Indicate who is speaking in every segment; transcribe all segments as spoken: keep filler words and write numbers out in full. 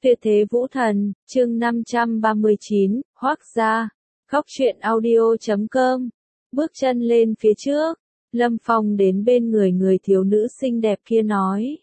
Speaker 1: Tuyệt thế vũ thần, chương năm trăm ba mươi chín, Hoác gia, Góc truyện audio chấm com. Bước chân lên phía trước, Lâm Phong đến bên người người thiếu nữ xinh đẹp kia nói.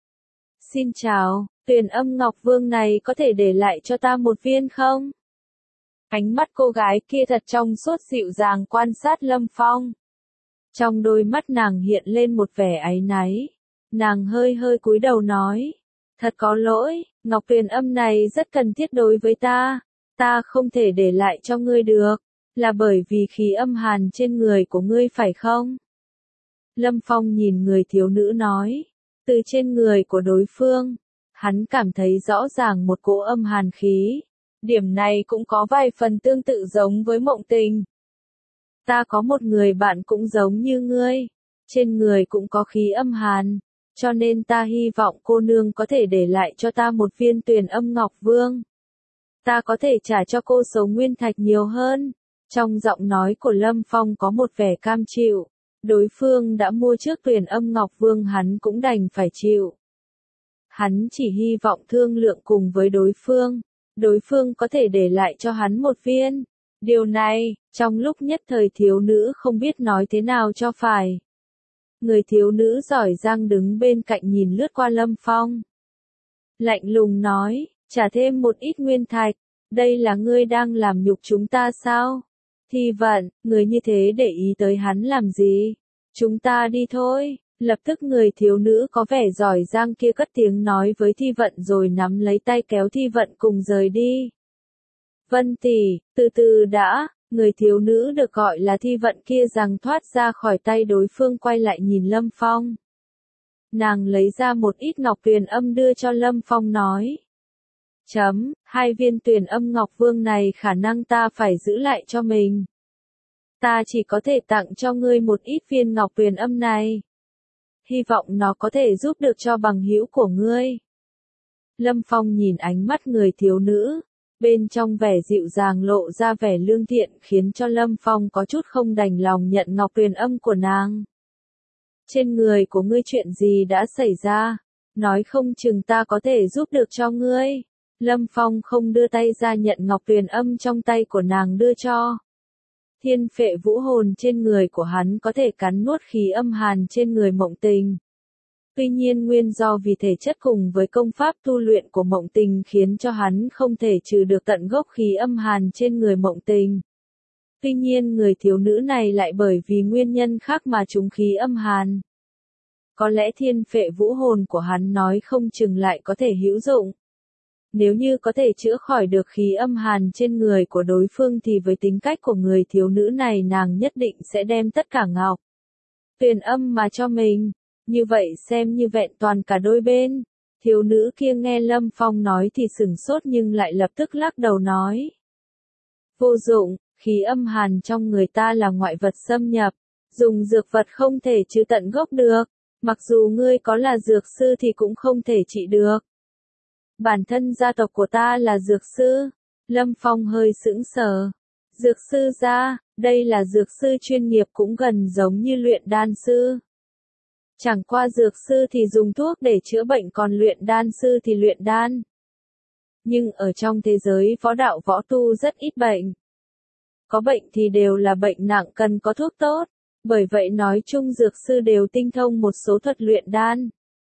Speaker 1: Xin chào, Tuyền Âm Ngọc Vương này có thể để lại cho ta một viên không? Ánh mắt cô gái kia thật trong suốt dịu dàng quan sát Lâm Phong. Trong đôi mắt nàng hiện lên một vẻ áy náy. Nàng hơi hơi cúi đầu nói. Thật có lỗi, Ngọc Tuyền Âm này rất cần thiết đối với ta. Ta không thể để lại cho ngươi được. Là bởi vì khí âm hàn trên người của ngươi phải không? Lâm Phong nhìn người thiếu nữ nói. Từ trên người của đối phương, hắn cảm thấy rõ ràng một cỗ âm hàn khí. Điểm này cũng có vài phần tương tự giống với Mộng Tình. Ta có một người bạn cũng giống như ngươi. Trên người cũng có khí âm hàn. Cho nên ta hy vọng cô nương có thể để lại cho ta một viên Tuyền Âm Ngọc Vương. Ta có thể trả cho cô số nguyên thạch nhiều hơn. Trong giọng nói của Lâm Phong có một vẻ cam chịu. Đối phương đã mua trước Tuyền Âm Ngọc Vương, hắn cũng đành phải chịu. Hắn chỉ hy vọng thương lượng cùng với đối phương. Đối phương có thể để lại cho hắn một viên. Điều này, trong lúc nhất thời thiếu nữ không biết nói thế nào cho phải. Người thiếu nữ giỏi giang đứng bên cạnh nhìn lướt qua Lâm Phong. Lạnh lùng nói, trả thêm một ít nguyên thạch, đây là ngươi đang làm nhục chúng ta sao? Thi Vận, người như thế để ý tới hắn làm gì? Chúng ta đi thôi. Lập tức người thiếu nữ có vẻ giỏi giang kia cất tiếng nói với Thi Vận rồi nắm lấy tay kéo Thi Vận cùng rời đi. Vân tỷ, từ từ đã. Người thiếu nữ được gọi là Thi Vận kia rằng thoát ra khỏi tay đối phương, quay lại nhìn Lâm Phong. Nàng lấy ra một ít ngọc tuyền âm đưa cho Lâm Phong nói. Chấm, hai viên Tuyền Âm Ngọc Vương này khả năng ta phải giữ lại cho mình. Ta chỉ có thể tặng cho ngươi một ít viên ngọc tuyền âm này. Hy vọng nó có thể giúp được cho bằng hữu của ngươi. Lâm Phong nhìn ánh mắt người thiếu nữ. Bên trong vẻ dịu dàng lộ ra vẻ lương thiện khiến cho Lâm Phong có chút không đành lòng nhận ngọc tuyền âm của nàng. Trên người của ngươi chuyện gì đã xảy ra? Nói không chừng ta có thể giúp được cho ngươi. Lâm Phong không đưa tay ra nhận ngọc tuyền âm trong tay của nàng đưa cho. Thiên phệ vũ hồn trên người của hắn có thể cắn nuốt khí âm hàn trên người Mộng Tình. Tuy nhiên nguyên do vì thể chất cùng với công pháp tu luyện của Mộng Tình khiến cho hắn không thể trừ được tận gốc khí âm hàn trên người Mộng Tình. Tuy nhiên người thiếu nữ này lại bởi vì nguyên nhân khác mà trúng khí âm hàn. Có lẽ thiên phệ vũ hồn của hắn nói không chừng lại có thể hữu dụng. Nếu như có thể chữa khỏi được khí âm hàn trên người của đối phương thì với tính cách của người thiếu nữ này nàng nhất định sẽ đem tất cả ngọc tuyền âm mà cho mình. Như vậy xem như vẹn toàn cả đôi bên. Thiếu nữ kia nghe Lâm Phong nói thì sửng sốt nhưng lại lập tức lắc đầu nói. Vô dụng, khí âm hàn trong người ta là ngoại vật xâm nhập. Dùng dược vật không thể trừ tận gốc được. Mặc dù ngươi có là dược sư thì cũng không thể trị được. Bản thân gia tộc của ta là dược sư. Lâm Phong hơi sững sờ. Dược sư gia, đây là dược sư chuyên nghiệp cũng gần giống như luyện đan sư. Chẳng qua dược sư thì dùng thuốc để chữa bệnh còn luyện đan sư thì luyện đan. Nhưng ở trong thế giới võ đạo võ tu rất ít bệnh. Có bệnh thì đều là bệnh nặng cần có thuốc tốt. Bởi vậy nói chung dược sư đều tinh thông một số thuật luyện đan.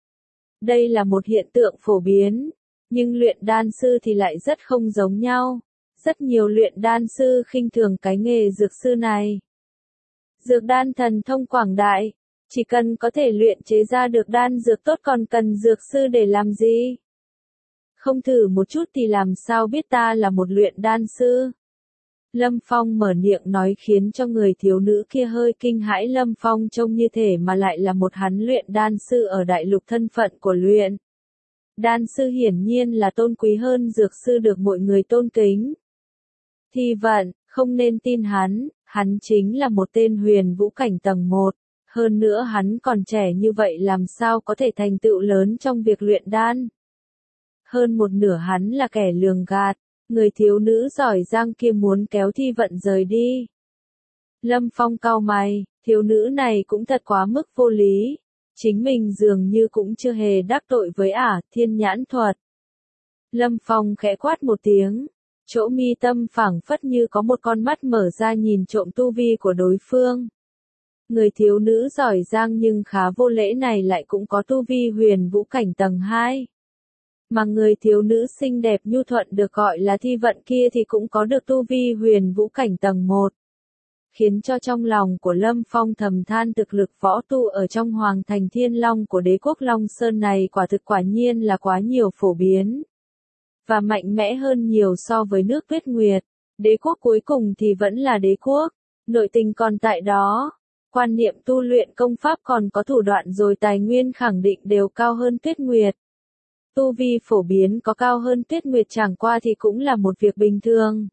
Speaker 1: Đây là một hiện tượng phổ biến. Nhưng luyện đan sư thì lại rất không giống nhau. Rất nhiều luyện đan sư khinh thường cái nghề dược sư này. Dược đan thần thông quảng đại. Chỉ cần có thể luyện chế ra được đan dược tốt còn cần dược sư để làm gì? Không thử một chút thì làm sao biết ta là một luyện đan sư? Lâm Phong mở miệng nói khiến cho người thiếu nữ kia hơi kinh hãi. Lâm Phong trông như thể mà lại là một hắn luyện đan sư ở đại lục, thân phận của luyện đan sư hiển nhiên là tôn quý hơn dược sư được mọi người tôn kính. Thi Vận, không nên tin hắn, hắn chính là một tên huyền vũ cảnh tầng một. Hơn nữa hắn còn trẻ như vậy làm sao có thể thành tựu lớn trong việc luyện đan. Hơn một nửa hắn là kẻ lường gạt. Người thiếu nữ giỏi giang kia muốn kéo Thi Vận rời đi. Lâm Phong cau mày, thiếu nữ này cũng thật quá mức vô lý. Chính mình dường như cũng chưa hề đắc tội với ả, thiên nhãn thuật. Lâm Phong khẽ quát một tiếng. Chỗ mi tâm phảng phất như có một con mắt mở ra nhìn trộm tu vi của đối phương. Người thiếu nữ giỏi giang nhưng khá vô lễ này lại cũng có tu vi huyền vũ cảnh tầng hai. Mà người thiếu nữ xinh đẹp nhu thuận được gọi là Thi Vận kia thì cũng có được tu vi huyền vũ cảnh tầng một. Khiến cho trong lòng của Lâm Phong thầm than thực lực võ tu ở trong Hoàng thành Thiên Long của đế quốc Long Sơn này quả thực quả nhiên là quá nhiều phổ biến. Và mạnh mẽ hơn nhiều so với nước Tuyết Nguyệt. Đế quốc cuối cùng thì vẫn là đế quốc. Nội tình còn tại đó. Quan niệm tu luyện công pháp còn có thủ đoạn rồi tài nguyên khẳng định đều cao hơn Tuyết Nguyệt. Tu vi phổ biến có cao hơn Tuyết Nguyệt chẳng qua thì cũng là một việc bình thường.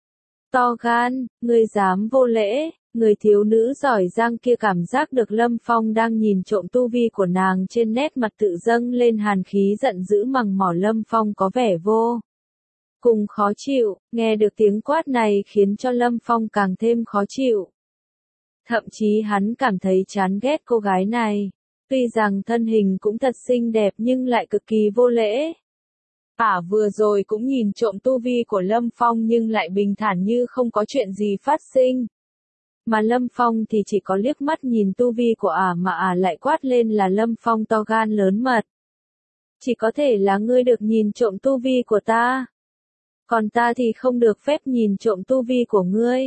Speaker 1: To gan, ngươi dám vô lễ, người thiếu nữ giỏi giang kia cảm giác được Lâm Phong đang nhìn trộm tu vi của nàng trên nét mặt tự dâng lên hàn khí giận dữ mằng mỏ Lâm Phong có vẻ vô cùng khó chịu, nghe được tiếng quát này khiến cho Lâm Phong càng thêm khó chịu. Thậm chí hắn cảm thấy chán ghét cô gái này. Tuy rằng thân hình cũng thật xinh đẹp nhưng lại cực kỳ vô lễ. Ả vừa rồi cũng nhìn trộm tu vi của Lâm Phong nhưng lại bình thản như không có chuyện gì phát sinh. Mà Lâm Phong thì chỉ có liếc mắt nhìn tu vi của Ả mà Ả lại quát lên là Lâm Phong to gan lớn mật. Chỉ có thể là ngươi được nhìn trộm tu vi của ta. Còn ta thì không được phép nhìn trộm tu vi của ngươi.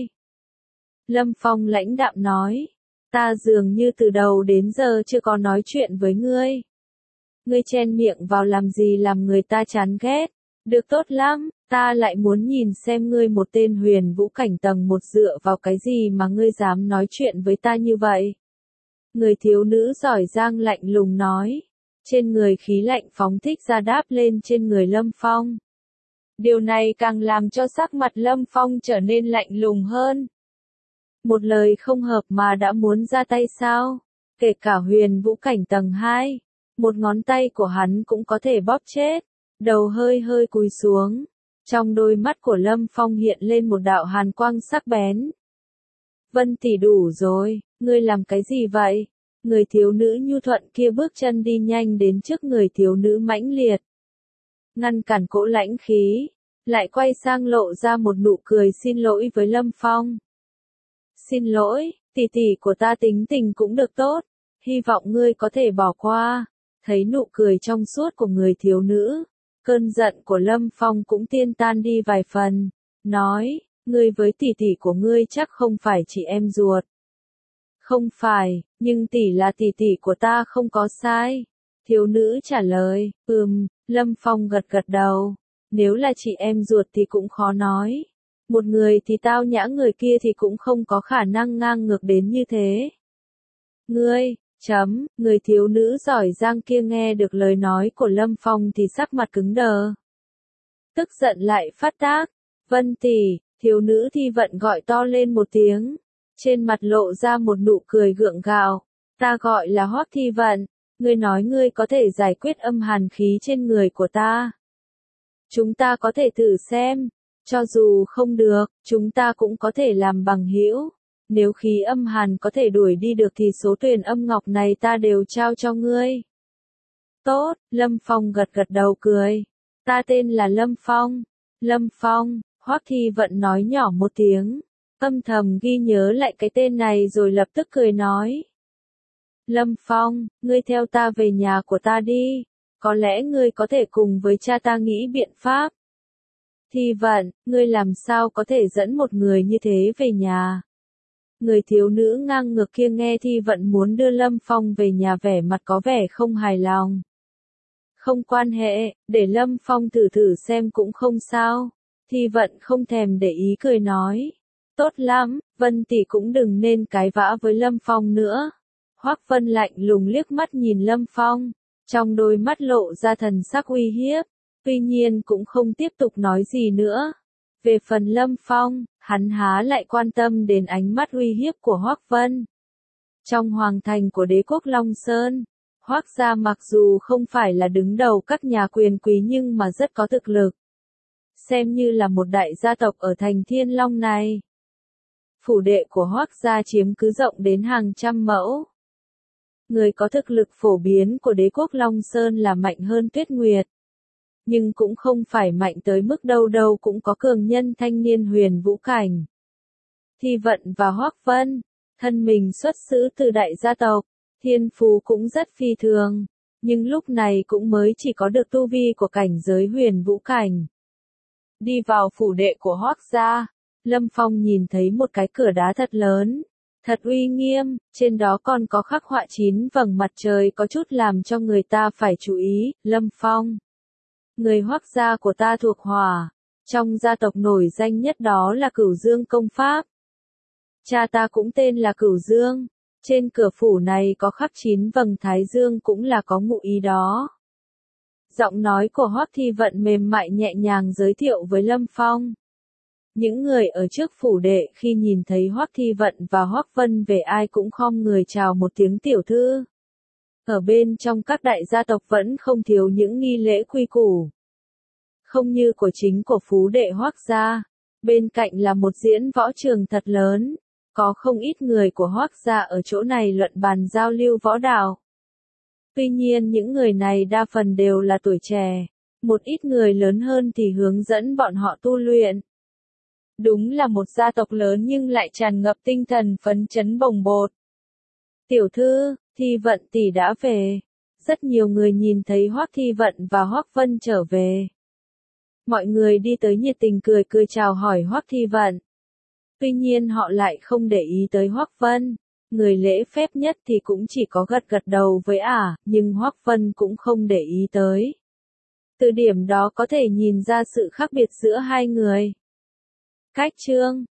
Speaker 1: Lâm Phong lãnh đạm nói. Ta dường như từ đầu đến giờ chưa có nói chuyện với ngươi. Ngươi chen miệng vào làm gì làm người ta chán ghét. Được tốt lắm, ta lại muốn nhìn xem ngươi một tên huyền vũ cảnh tầng một dựa vào cái gì mà ngươi dám nói chuyện với ta như vậy. Người thiếu nữ giỏi giang lạnh lùng nói. Trên người khí lạnh phóng thích ra đáp lên trên người Lâm Phong. Điều này càng làm cho sắc mặt Lâm Phong trở nên lạnh lùng hơn. Một lời không hợp mà đã muốn ra tay sao? Kể cả huyền vũ cảnh tầng hai, một ngón tay của hắn cũng có thể bóp chết. Đầu hơi hơi cúi xuống. Trong đôi mắt của Lâm Phong hiện lên một đạo hàn quang sắc bén. Vân tỷ đủ rồi, ngươi làm cái gì vậy? Người thiếu nữ nhu thuận kia bước chân đi nhanh đến trước người thiếu nữ mãnh liệt. Ngăn cản cỗ lãnh khí, lại quay sang lộ ra một nụ cười xin lỗi với Lâm Phong. Xin lỗi, tỷ tỷ của ta tính tình cũng được tốt, hy vọng ngươi có thể bỏ qua. Thấy nụ cười trong suốt của người thiếu nữ, cơn giận của Lâm Phong cũng tiên tan đi vài phần, nói, ngươi với tỷ tỷ của ngươi chắc không phải chị em ruột. Không phải, nhưng tỷ là tỷ tỷ của ta không có sai. Thiếu nữ trả lời, ừm, Lâm Phong gật gật đầu, nếu là chị em ruột thì cũng khó nói. Một người thì tao nhã người kia thì cũng không có khả năng ngang ngược đến như thế. Ngươi, chấm, người thiếu nữ giỏi giang kia nghe được lời nói của Lâm Phong thì sắc mặt cứng đờ. Tức giận lại phát tác, Vân tỷ, thiếu nữ Thi Vận gọi to lên một tiếng. Trên mặt lộ ra một nụ cười gượng gạo, ta gọi là Hoắc Thi Vận, ngươi nói ngươi có thể giải quyết âm hàn khí trên người của ta. Chúng ta có thể thử xem. Cho dù không được, chúng ta cũng có thể làm bằng hữu. Nếu khí âm hàn có thể đuổi đi được thì số tuyền âm ngọc này ta đều trao cho ngươi. Tốt, Lâm Phong gật gật đầu cười. Ta tên là Lâm Phong. Lâm Phong, Hoắc Thi Vận nói nhỏ một tiếng. Âm thầm ghi nhớ lại cái tên này rồi lập tức cười nói. Lâm Phong, ngươi theo ta về nhà của ta đi. Có lẽ ngươi có thể cùng với cha ta nghĩ biện pháp. Thi Vận, ngươi làm sao có thể dẫn một người như thế về nhà? Người thiếu nữ ngang ngược kia nghe Thi Vận muốn đưa Lâm Phong về nhà vẻ mặt có vẻ không hài lòng. Không quan hệ, để Lâm Phong thử thử xem cũng không sao. Thi Vận không thèm để ý cười nói. Tốt lắm, Vân tỷ cũng đừng nên cái vã với Lâm Phong nữa. Hoắc Vân lạnh lùng liếc mắt nhìn Lâm Phong, trong đôi mắt lộ ra thần sắc uy hiếp. Tuy nhiên cũng không tiếp tục nói gì nữa. Về phần Lâm Phong, hắn há lại quan tâm đến ánh mắt uy hiếp của Hoắc Vân. Trong hoàng thành của đế quốc Long Sơn, Hoắc gia mặc dù không phải là đứng đầu các nhà quyền quý nhưng mà rất có thực lực. Xem như là một đại gia tộc ở thành Thiên Long này. Phủ đệ của Hoắc gia chiếm cứ rộng đến hàng trăm mẫu. Người có thực lực phổ biến của đế quốc Long Sơn là mạnh hơn Tuyết Nguyệt. nhưng cũng không phải mạnh tới mức đâu đâu cũng có cường nhân thanh niên huyền vũ cảnh. Thi Vận và Hoắc Vân, thân mình xuất xứ từ đại gia tộc, thiên phú cũng rất phi thường, nhưng lúc này cũng mới chỉ có được tu vi của cảnh giới huyền vũ cảnh. Đi vào phủ đệ của Hoắc gia, Lâm Phong nhìn thấy một cái cửa đá thật lớn, thật uy nghiêm, trên đó còn có khắc họa chín vầng mặt trời có chút làm cho người ta phải chú ý. Lâm Phong, người Hoắc gia của ta thuộc hỏa, trong gia tộc nổi danh nhất đó là Cửu Dương công pháp. Cha ta cũng tên là Cửu Dương, trên cửa phủ này có khắc chín vầng thái dương cũng là có ngụ ý đó. Giọng nói của Hoắc Thi Vận mềm mại nhẹ nhàng giới thiệu với Lâm Phong. Những người ở trước phủ đệ khi nhìn thấy Hoắc Thi Vận và Hoắc Vân về ai cũng khom người chào một tiếng tiểu thư. Ở bên trong các đại gia tộc vẫn không thiếu những nghi lễ quy củ. Không như của chính của phú đệ Hoắc gia, bên cạnh là một diễn võ trường thật lớn, có không ít người của Hoắc gia ở chỗ này luận bàn giao lưu võ đạo. Tuy nhiên những người này đa phần đều là tuổi trẻ, một ít người lớn hơn thì hướng dẫn bọn họ tu luyện. Đúng là một gia tộc lớn nhưng lại tràn ngập tinh thần phấn chấn bồng bột. Tiểu thư, Thi Vận tỷ đã về. Rất nhiều người nhìn thấy Hoắc Thi Vận và Hoắc Vân trở về. Mọi người đi tới nhiệt tình cười cười chào hỏi Hoắc Thi Vận. Tuy nhiên họ lại không để ý tới Hoắc Vân. Người lễ phép nhất thì cũng chỉ có gật gật đầu với ả, nhưng Hoắc Vân cũng không để ý tới. Từ điểm đó có thể nhìn ra sự khác biệt giữa hai người. Cách chương